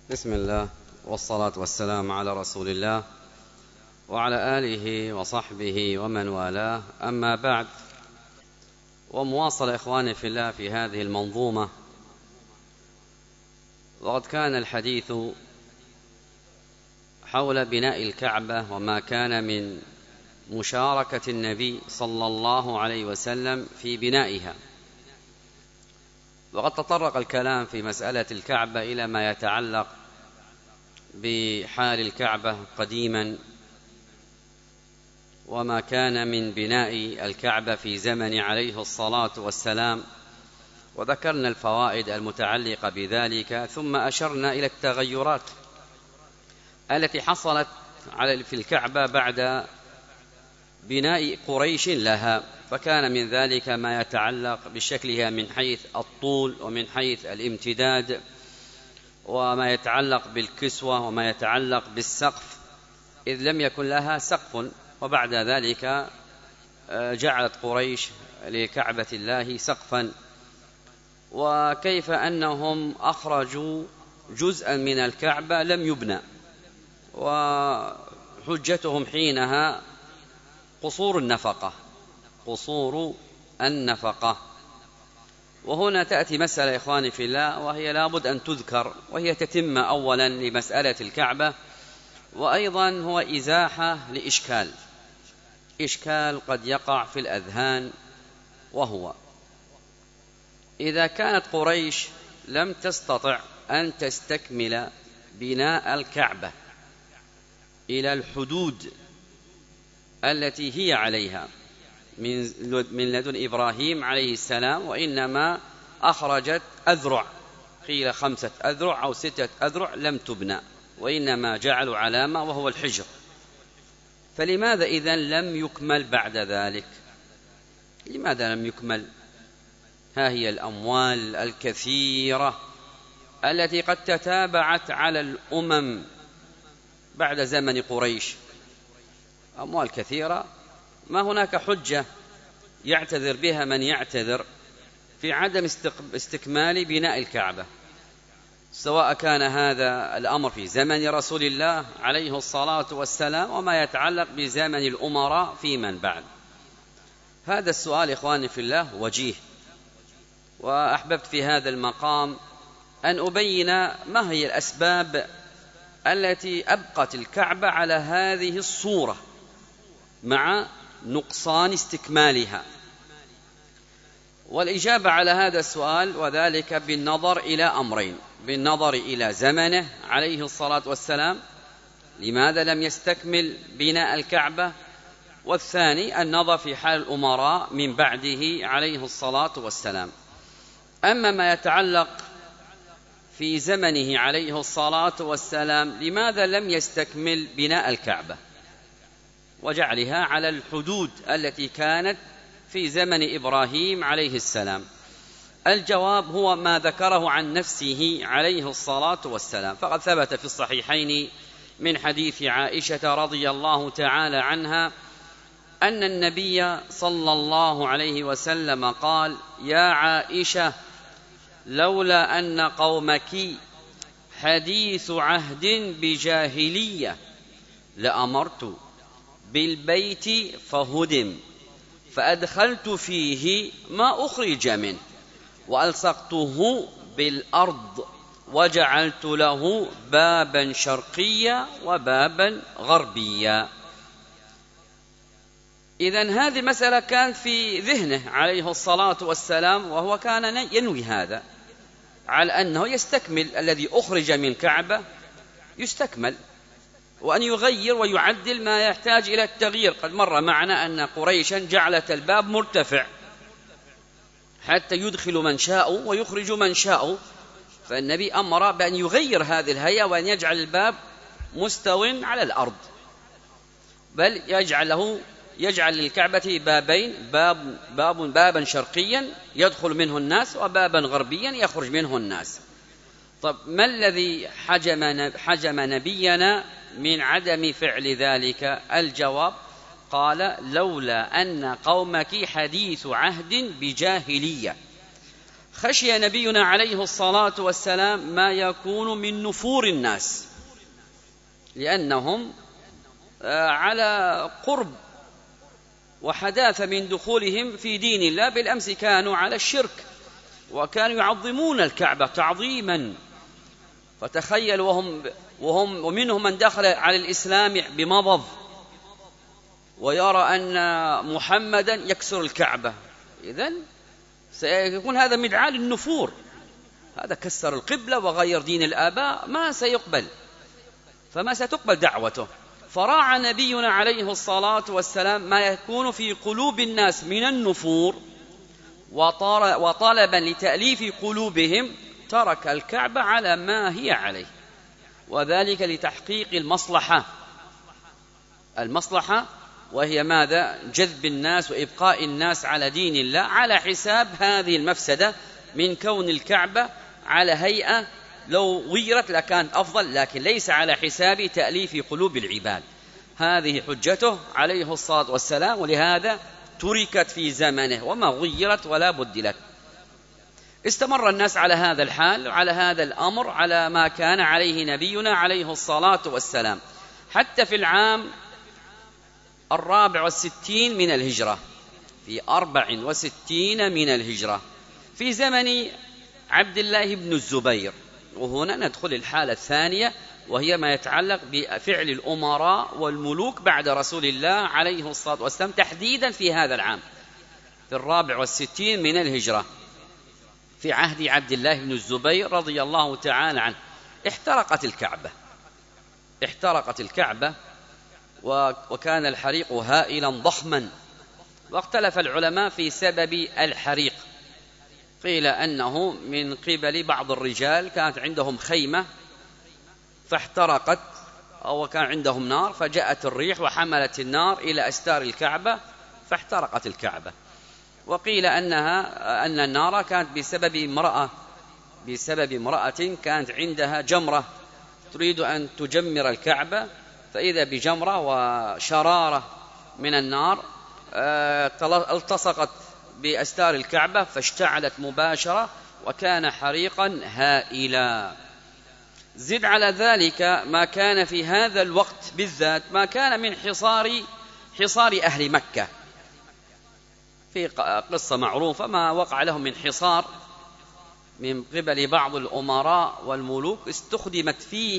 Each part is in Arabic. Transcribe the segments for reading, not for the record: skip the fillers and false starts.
بسم الله والصلاة والسلام على رسول الله وعلى آله وصحبه ومن والاه، أما بعد. ومواصل إخواني في الله في هذه المنظومة، وقد كان الحديث حول بناء الكعبة وما كان من مشاركة النبي صلى الله عليه وسلم في بنائها. وقد تطرق الكلام في مسألة الكعبة إلى ما يتعلق بحال الكعبة قديما وما كان من بناء الكعبة في زمن عليه الصلاة والسلام، وذكرنا الفوائد المتعلقة بذلك، ثم أشرنا إلى التغيرات التي حصلت في الكعبة بعد بناء قريش لها. فكان من ذلك ما يتعلق بشكلها من حيث الطول ومن حيث الامتداد، وما يتعلق بالكسوة، وما يتعلق بالسقف، إذ لم يكن لها سقف. وبعد ذلك جعلت قريش لكعبة الله سقفا، وكيف أنهم أخرجوا جزءا من الكعبة لم يبنى، وحجتهم حينها قصور النفقة. وهنا تأتي مسألة إخواني في الله، وهي لابد أن تذكر، وهي تتم أولا لمسألة الكعبة، وأيضا هو إزاحة إشكال قد يقع في الأذهان، وهو إذا كانت قريش لم تستطع أن تستكمل بناء الكعبة إلى الحدود التي هي عليها من لدن إبراهيم عليه السلام، وإنما أخرجت أذرع، قيل 5 أذرع أو 6 أذرع لم تبنى، وإنما جعلوا علامة وهو الحجر. فلماذا إذن لم يكمل بعد ذلك؟ لماذا لم يكمل؟ ها هي الأموال الكثيرة التي قد تتابعت على الأمم بعد زمن قريش، أموال كثيرة، ما هناك حجة يعتذر بها من يعتذر في عدم استكمال بناء الكعبة، سواء كان هذا الأمر في زمن رسول الله عليه الصلاة والسلام وما يتعلق بزمن الأمراء في من بعد. هذا السؤال إخواني في الله وجيه، وأحببت في هذا المقام أن أبين ما هي الأسباب التي أبقت الكعبة على هذه الصورة مع نقصان استكمالها. والإجابة على هذا السؤال وذلك بالنظر إلى أمرين: بالنظر إلى زمنه عليه الصلاة والسلام، لماذا لم يستكمل بناء الكعبة؟ والثاني النظر في حال الأمراء من بعده عليه الصلاة والسلام. أما ما يتعلق في زمنه عليه الصلاة والسلام، لماذا لم يستكمل بناء الكعبة وجعلها على الحدود التي كانت في زمن إبراهيم عليه السلام؟ الجواب هو ما ذكره عن نفسه عليه الصلاة والسلام، فقد ثبت في الصحيحين من حديث عائشة رضي الله تعالى عنها أن النبي صلى الله عليه وسلم قال: يا عائشة، لولا أن قومك حديث عهد بجاهلية لأمرت بالبيت فهدم فأدخلت فيه ما أخرج منه وألصقته بالأرض وجعلت له بابا شرقيا وبابا غربيا. إذن هذه مسألة كانت في ذهنه عليه الصلاة والسلام، وهو كان ينوي هذا على أنه يستكمل الذي أخرج من كعبة، يستكمل، وأن يغير ويعدل ما يحتاج إلى التغيير. قد مر معنا أن قريشا جعلت الباب مرتفع حتى يدخل من شاء ويخرج من شاء، فالنبي أمر بأن يغير هذه الهيئة وأن يجعل الباب مستو على الأرض، بل يجعل للكعبة بابين: بابا شرقيا يدخل منه الناس، وبابا غربيا يخرج منه الناس. طب ما الذي حجم نبينا من عدم فعل ذلك؟ الجواب قال: لولا أن قومك حديث عهد بجاهلية. خشي نبينا عليه الصلاة والسلام ما يكون من نفور الناس، لأنهم على قرب وحداثة من دخولهم في دين الله. بالأمس كانوا على الشرك وكانوا يعظمون الكعبة تعظيما، فتخيل ومنهم من دخل على الإسلام بمضض ويرى أن محمدا يكسر الكعبة، إذن سيكون هذا مدعاة للنفور، هذا كسر القبلة وغير دين الآباء، ما سيقبل، فما ستقبل دعوته. فراعى نبينا عليه الصلاة والسلام ما يكون في قلوب الناس من النفور، وطلبا لتأليف قلوبهم ترك الكعبة على ما هي عليه، وذلك لتحقيق المصلحة وهي ماذا؟ جذب الناس وإبقاء الناس على دين الله على حساب هذه المفسدة من كون الكعبة على هيئة لو غيرت لكان أفضل، لكن ليس على حساب تأليف قلوب العباد. هذه حجته عليه الصلاة والسلام، ولهذا تركت في زمنه وما غيرت ولا بدلت. استمر الناس على هذا الحال وعلى هذا الأمر على ما كان عليه نبينا عليه الصلاة والسلام، حتى في العام 64 من الهجرة، في 64 من الهجرة، في زمن عبد الله بن الزبير. وهنا ندخل الحالة الثانية، وهي ما يتعلق بفعل الأمراء والملوك بعد رسول الله عليه الصلاة والسلام، تحديدا في هذا العام في 64 من الهجرة في عهد عبد الله بن الزبير رضي الله تعالى عنه. احترقت الكعبة وكان الحريق هائلا ضخما، واختلف العلماء في سبب الحريق. قيل أنه من قبل بعض الرجال كانت عندهم خيمة فاحترقت، أو كان عندهم نار فجاءت الريح وحملت النار إلى أستار الكعبة فاحترقت الكعبة. وقيل أن النار كانت بسبب امرأة كانت عندها جمرة تريد أن تجمر الكعبة، فإذا بجمرة وشرارة من النار التصقت بأستار الكعبة فاشتعلت مباشرة، وكان حريقا هائلا. زد على ذلك ما كان في هذا الوقت بالذات، ما كان من حصار أهل مكة. في قصة معروفة ما وقع لهم من حصار من قبل بعض الأمراء والملوك، استخدم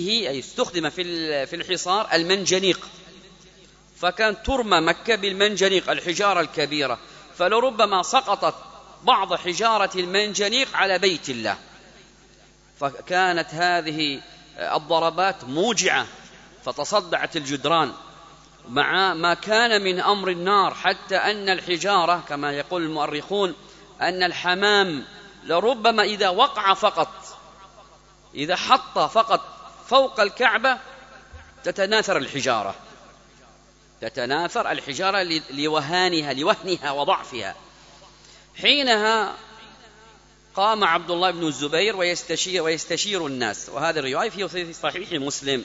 في الحصار المنجنيق، فكان ترمى مكة بالمنجنيق الحجارة الكبيرة، فلربما سقطت بعض حجارة المنجنيق على بيت الله، فكانت هذه الضربات موجعة فتصدعت الجدران مع ما كان من أمر النار، حتى أن الحجارة كما يقول المؤرخون أن الحمام لربما إذا وقع فقط، إذا حط فقط فوق الكعبة تتناثر الحجارة لوهنها وضعفها. حينها قام عبد الله بن الزبير ويستشير الناس، وهذه الرواية في صحيح مسلم.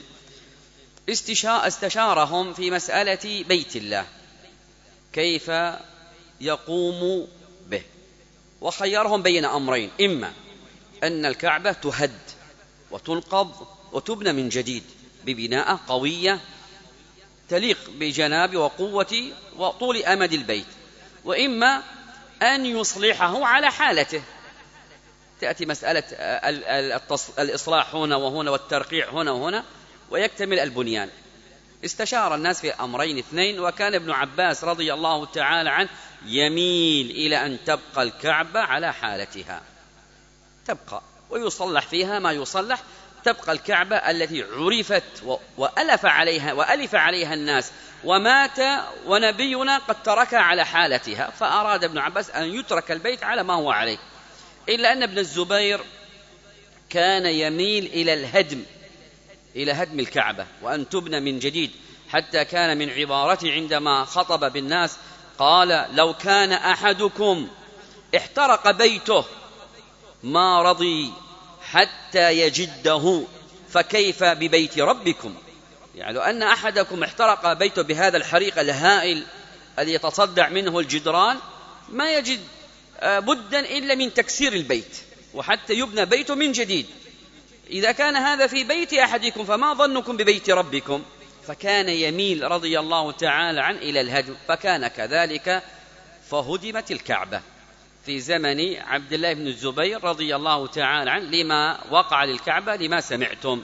استشارهم في مسألة بيت الله كيف يقوم به، وخيرهم بين أمرين: إما أن الكعبة تهد وتنقض وتبنى من جديد ببناء قوية تليق بجناب وقوة وطول أمد البيت، وإما أن يصلحه على حالته. تأتي مسألة الإصلاح هنا وهنا والترقيع هنا وهنا ويكتمل البنيان. استشار الناس في أمرين اثنين، وكان ابن عباس رضي الله تعالى عنه يميل إلى أن تبقى الكعبة على حالتها، تبقى ويصلح فيها ما يصلح، تبقى الكعبة التي عرفت وألف عليها الناس، ومات ونبينا قد تركها على حالتها، فأراد ابن عباس أن يترك البيت على ما هو عليه. إلا أن ابن الزبير كان يميل إلى هدم الكعبة وأن تبنى من جديد، حتى كان من عبارته عندما خطب بالناس قال: لو كان أحدكم احترق بيته ما رضي حتى يجده، فكيف ببيت ربكم؟ يعني لو أن أحدكم احترق بيته بهذا الحريق الهائل الذي يتصدع منه الجدران ما يجد بدا إلا من تكسير البيت وحتى يبنى بيت من جديد. إذا كان هذا في بيت أحدكم فما ظنكم ببيت ربكم؟ فكان يميل رضي الله تعالى عنه إلى الهدم، فكان كذلك فهدمت الكعبة في زمن عبد الله بن الزبير رضي الله تعالى عنه لما وقع للكعبة لما سمعتم.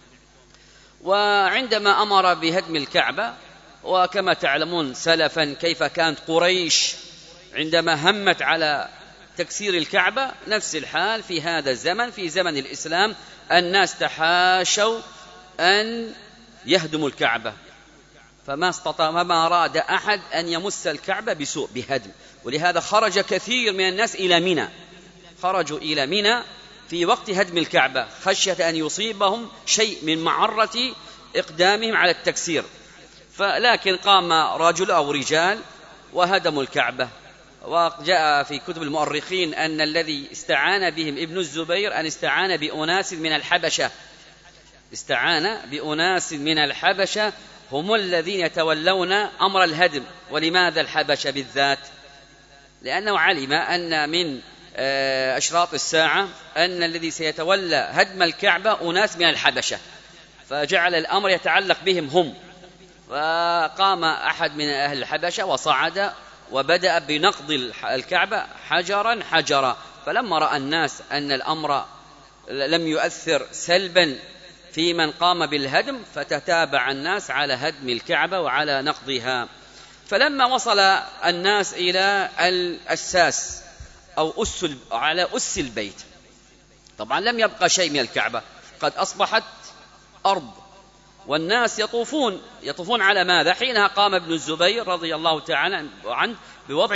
وعندما أمر بهدم الكعبة، وكما تعلمون سلفا كيف كانت قريش عندما همت على تكسير الكعبة، نفس الحال في هذا الزمن، في زمن الإسلام الناس تحاشوا أن يهدموا الكعبة، فما أراد أحد أن يمس الكعبة بسوء بهدم. ولهذا خرج كثير من الناس إلى منى، خرجوا إلى منى في وقت هدم الكعبة خشية أن يصيبهم شيء من معرة إقدامهم على التكسير. لكن قام رجل أو رجال وهدموا الكعبة. وجاء في كتب المؤرخين أن الذي استعان بهم ابن الزبير أن استعان بأناس من الحبشة، استعان بأناس من الحبشة هم الذين يتولون أمر الهدم. ولماذا الحبشة بالذات؟ لأنه علم أن من أشراط الساعة أن الذي سيتولى هدم الكعبة أناس من الحبشة، فجعل الأمر يتعلق بهم هم. فقام أحد من أهل الحبشة وصعد وبدأ بنقض الكعبة حجرا حجرا، فلما رأى الناس أن الأمر لم يؤثر سلبا في من قام بالهدم فتتابع الناس على هدم الكعبة وعلى نقضها. فلما وصل الناس إلى الأساس أو على أس البيت، طبعا لم يبقى شيء من الكعبة، قد أصبحت أرض، والناس يطوفون على ماذا؟ حينها قام ابن الزبير رضي الله تعالى عنه بوضع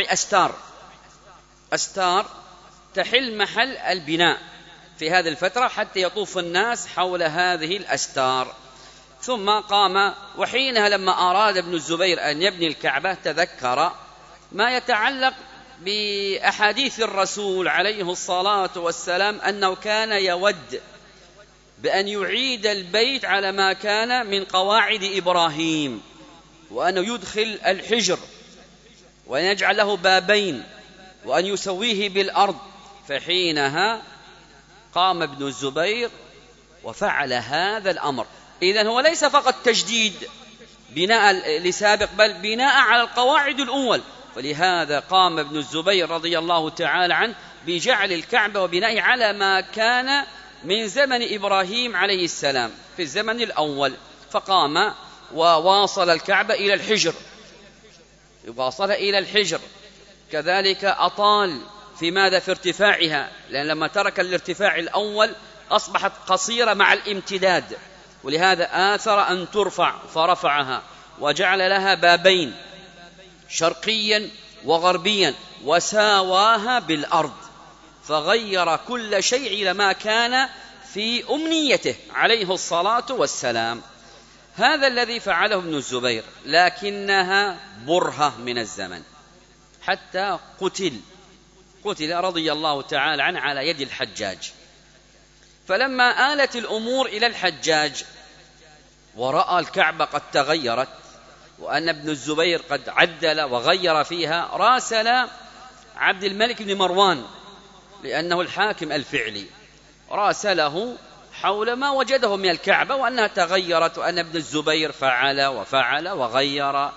أستار تحل محل البناء في هذه الفترة حتى يطوف الناس حول هذه الأستار. ثم قام، وحينها لما أراد ابن الزبير أن يبني الكعبة تذكر ما يتعلق بأحاديث الرسول عليه الصلاة والسلام أنه كان يود بأن يعيد البيت على ما كان من قواعد إبراهيم، وأنه يدخل الحجر وأن يجعل له بابين وأن يسويه بالأرض. فحينها قام ابن الزبير وفعل هذا الأمر. إذن هو ليس فقط تجديد بناء لسابق، بل بناء على القواعد الأول. ولهذا قام ابن الزبير رضي الله تعالى عنه بجعل الكعبة وبنائه على ما كان من زمن إبراهيم عليه السلام في الزمن الأول. فقام وواصل الكعبة إلى الحجر، واصل إلى الحجر، كذلك أطال في ماذا؟ في ارتفاعها، لأن لما ترك الارتفاع الأول أصبحت قصيرة مع الامتداد، ولهذا آثر أن ترفع فرفعها وجعل لها بابين شرقيا وغربيا وساواها بالأرض، فغير كل شيء إلى ما كان في أمنيته عليه الصلاة والسلام. هذا الذي فعله ابن الزبير، لكنها برهة من الزمن حتى قتل رضي الله تعالى عنه على يد الحجاج. فلما آلت الأمور إلى الحجاج ورأى الكعبة قد تغيرت وأن ابن الزبير قد عدل وغير فيها، راسل عبد الملك بن مروان لأنه الحاكم الفعلي، راسله حول ما وجده من الكعبة وأنها تغيرت وأن ابن الزبير فعل وفعل وغير،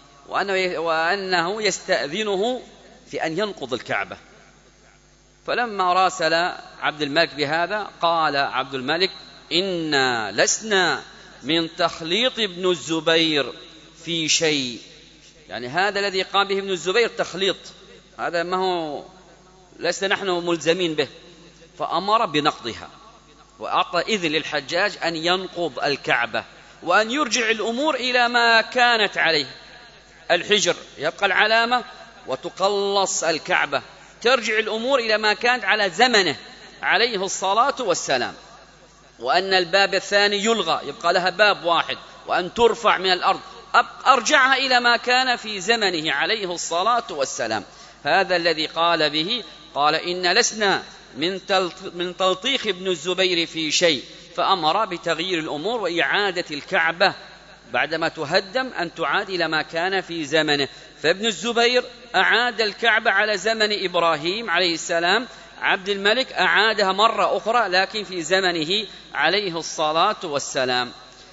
وأنه يستأذنه في أن ينقض الكعبة. فلما راسل عبد الملك بهذا قال عبد الملك: إنا لسنا من تخليط ابن الزبير في شيء. يعني هذا الذي قام به ابن الزبير تخليط، هذا ما هو لسنا نحن ملزمين به. فأمر بنقضها وأعطى إذن للحجاج أن ينقض الكعبة وأن يرجع الأمور إلى ما كانت عليه، الحجر يبقى العلامة وتقلص الكعبة، ترجع الأمور إلى ما كانت على زمنه عليه الصلاة والسلام، وأن الباب الثاني يلغى يبقى لها باب واحد، وأن ترفع من الأرض، أرجعها إلى ما كان في زمنه عليه الصلاة والسلام. هذا الذي قال به، قال: إن لسنا من تلطيخ ابن الزبير في شيء. فأمر بتغيير الأمور وإعادة الكعبة بعدما تهدم أن تعاد إلى ما كان في زمنه. فابن الزبير أعاد الكعبة على زمن إبراهيم عليه السلام، عبد الملك أعادها مرة أخرى لكن في زمنه عليه الصلاة والسلام.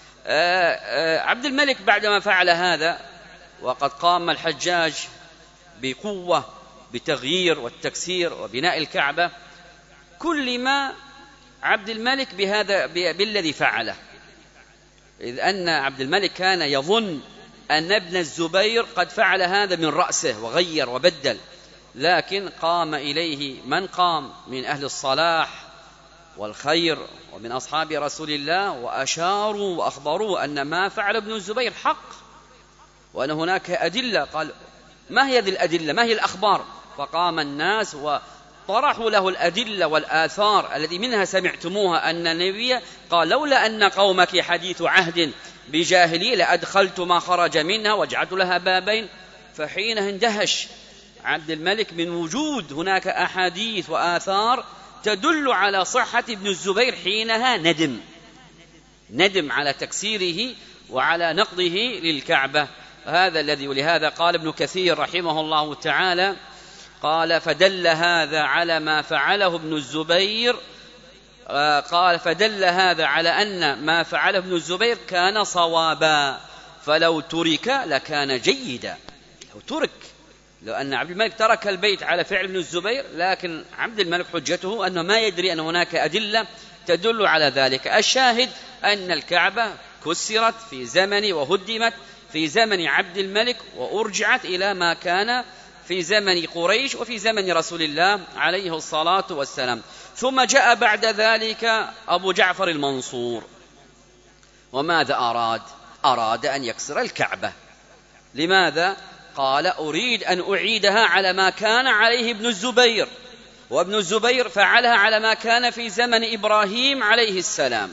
عبد الملك بعدما فعل هذا وقد قام الحجاج بقوة بتغيير والتكسير وبناء الكعبة، كل ما عبد الملك بالذي فعله، إذ أن عبد الملك كان يظن أن ابن الزبير قد فعل هذا من رأسه وغير وبدل، لكن قام إليه من قام من أهل الصلاح والخير ومن أصحاب رسول الله وأشاروا وأخبروا أن ما فعل ابن الزبير حق، وأن هناك أدلة. قال: ما هي هذه الأدلة؟ ما هي الأخبار؟ فقام الناس وطرحوا له الأدلة والآثار التي منها سمعتموها أن النبي قال: لولا أن قومك حديث عهد بجاهلية لأدخلت ما خرج منها وجعلت لها بابين. فحينها اندهش عبد الملك من وجود هناك أحاديث وآثار تدل على صحة ابن الزبير. حينها ندم على تكسيره وعلى نقضه للكعبة. هذا الذي، ولهذا قال ابن كثير رحمه الله تعالى، قال: فدل هذا على ما فعله ابن الزبير، قال: فدل هذا على أن ما فعله ابن الزبير كان صوابا، فلو ترك لكان جيدا. لو ترك، لو أن عبد الملك ترك البيت على فعل ابن الزبير، لكن عبد الملك حجته أنه ما يدري أن هناك أدلة تدل على ذلك. الشاهد أن الكعبة كسرت في زمن وهدمت في زمن عبد الملك وأرجعت إلى ما كان في زمن قريش وفي زمن رسول الله عليه الصلاة والسلام. ثم جاء بعد ذلك أبو جعفر المنصور، وماذا أراد؟ أراد أن يكسر الكعبة. لماذا؟ قال: أريد أن أعيدها على ما كان عليه ابن الزبير، وابن الزبير فعلها على ما كان في زمن إبراهيم عليه السلام.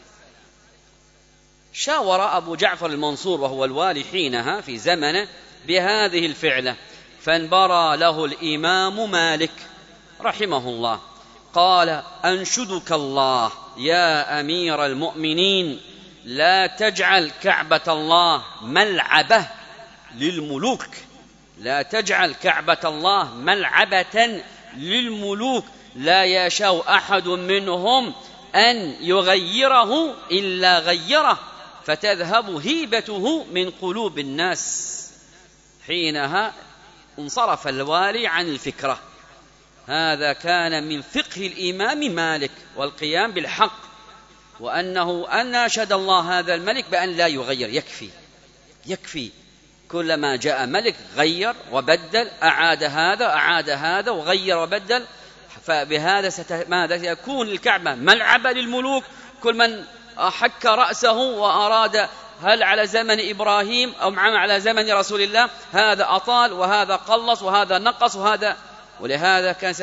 شاور أبو جعفر المنصور وهو الوالي حينها في زمنه بهذه الفعلة، فانبرى له الإمام مالك رحمه الله، قال: أنشدك الله يا أمير المؤمنين، لا تجعل كعبة الله ملعبة للملوك، لا تجعل كعبة الله ملعبة للملوك، لا يشاء أحد منهم أن يغيره إلا غيره، فتذهب هيبته من قلوب الناس. حينها انصرف الوالي عن الفكرة. هذا كان من فقه الإمام مالك والقيام بالحق، وأنه أناشد الله هذا الملك بأن لا يغير، يكفي كلما جاء ملك غير وبدل، أعاد هذا وغير وبدل، فبهذا ماذا يكون الكعبة ملعبة للملوك. كل من حك رأسه وأراد هل على زمن إبراهيم أو على زمن رسول الله، هذا أطال وهذا قلص وهذا نقص وهذا، ولهذا كان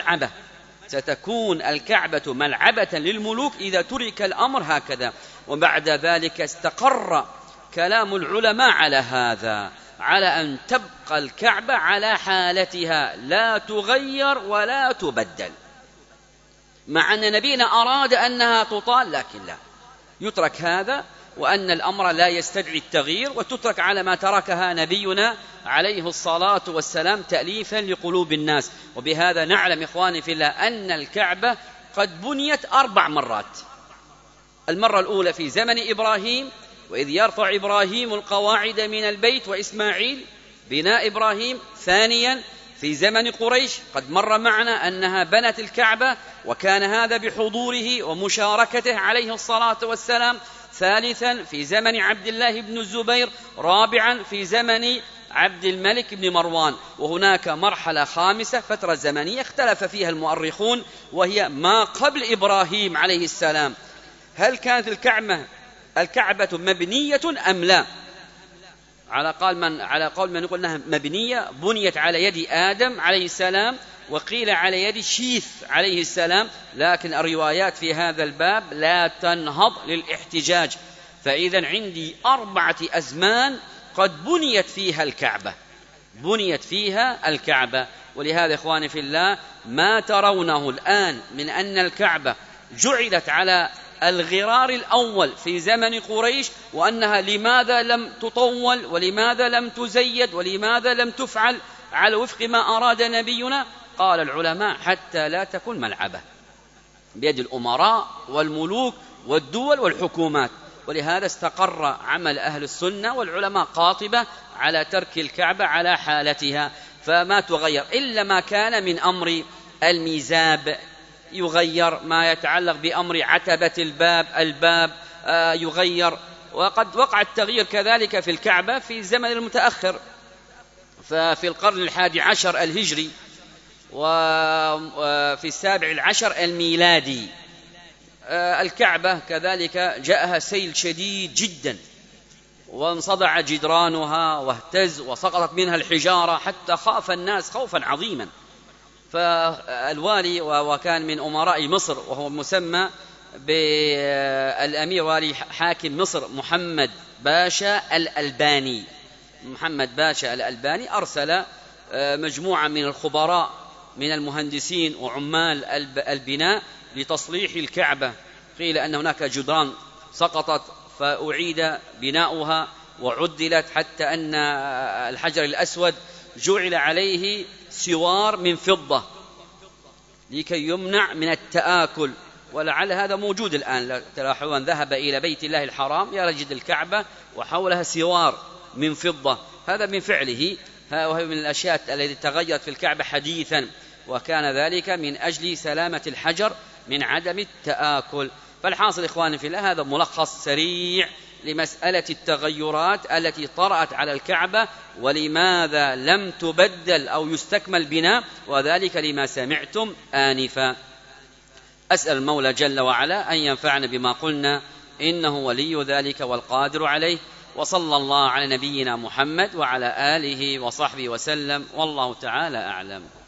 ستكون الكعبة ملعبة للملوك إذا ترك الأمر هكذا. وبعد ذلك استقر كلام العلماء على هذا، على أن تبقى الكعبة على حالتها لا تغير ولا تبدل، مع أن نبينا أراد أنها تطال، لكن لا، يترك هذا، وأن الأمر لا يستدعي التغيير، وتترك على ما تركها نبينا عليه الصلاة والسلام تأليفا لقلوب الناس. وبهذا نعلم إخواني في الله أن الكعبة قد بنيت 4 مرات. المرة الأولى في زمن إبراهيم، وإذ يرفع إبراهيم القواعد من البيت وإسماعيل، بناء إبراهيم. ثانيا في زمن قريش، قد مر معنا أنها بنت الكعبة، وكان هذا بحضوره ومشاركته عليه الصلاة والسلام. ثالثا في زمن عبد الله بن الزبير. رابعا في زمن عبد الملك بن مروان. وهناك مرحلة خامسة، فترة زمنية اختلف فيها المؤرخون، وهي ما قبل إبراهيم عليه السلام. هل كانت الكعبة مبنية أم لا؟ على قول من يقول أنها مبنية، بنيت على يد آدم عليه السلام، وقيل على يد شيث عليه السلام، لكن الروايات في هذا الباب لا تنهض للاحتجاج. فإذا عندي 4 أزمان قد بنيت فيها الكعبة. ولهذا إخواني في الله، ما ترونه الآن من أن الكعبة جعلت على الغرار الأول في زمن قريش، وأنها لماذا لم تطول ولماذا لم تزيد ولماذا لم تفعل على وفق ما أراد نبينا؟ قال العلماء حتى لا تكون ملعبة بيد الأمراء والملوك والدول والحكومات. ولهذا استقر عمل أهل السنة والعلماء قاطبة على ترك الكعبة على حالتها، فما تغير إلا ما كان من أمر الميزاب، يغير ما يتعلق بأمر عتبة الباب يغير. وقد وقع التغيير كذلك في الكعبة في الزمن المتأخر، ففي القرن 11 الهجري وفي 17 الميلادي الكعبة كذلك جاءها سيل شديد جدا، وانصدع جدرانها واهتز وسقطت منها الحجارة حتى خاف الناس خوفا عظيما. فالوالي وكان من أمراء مصر وهو مسمى بالأمير والي حاكم مصر محمد باشا الألباني أرسل مجموعة من الخبراء من المهندسين وعمال البناء لتصليح الكعبة. قيل أن هناك جدران سقطت فأعيد بناؤها وعدلت حتى أن الحجر الأسود جعل عليه سوار من فضة لكي يمنع من التآكل، ولعل هذا موجود الآن. تلاحظون ذهب إلى بيت الله الحرام يجد الكعبة وحولها سوار من فضة، هذا من فعله، وهي من الأشياء التي تغيرت في الكعبة حديثا، وكان ذلك من أجل سلامة الحجر من عدم التآكل. فالحاصل إخواني في الله، هذا ملخص سريع لمسألة التغيرات التي طرأت على الكعبة ولماذا لم تبدل أو يستكمل بناء، وذلك لما سمعتم آنفا. أسأل المولى جل وعلا أن ينفعنا بما قلنا، إنه ولي ذلك والقادر عليه. وصلى الله على نبينا محمد وعلى آله وصحبه وسلم، والله تعالى أعلم.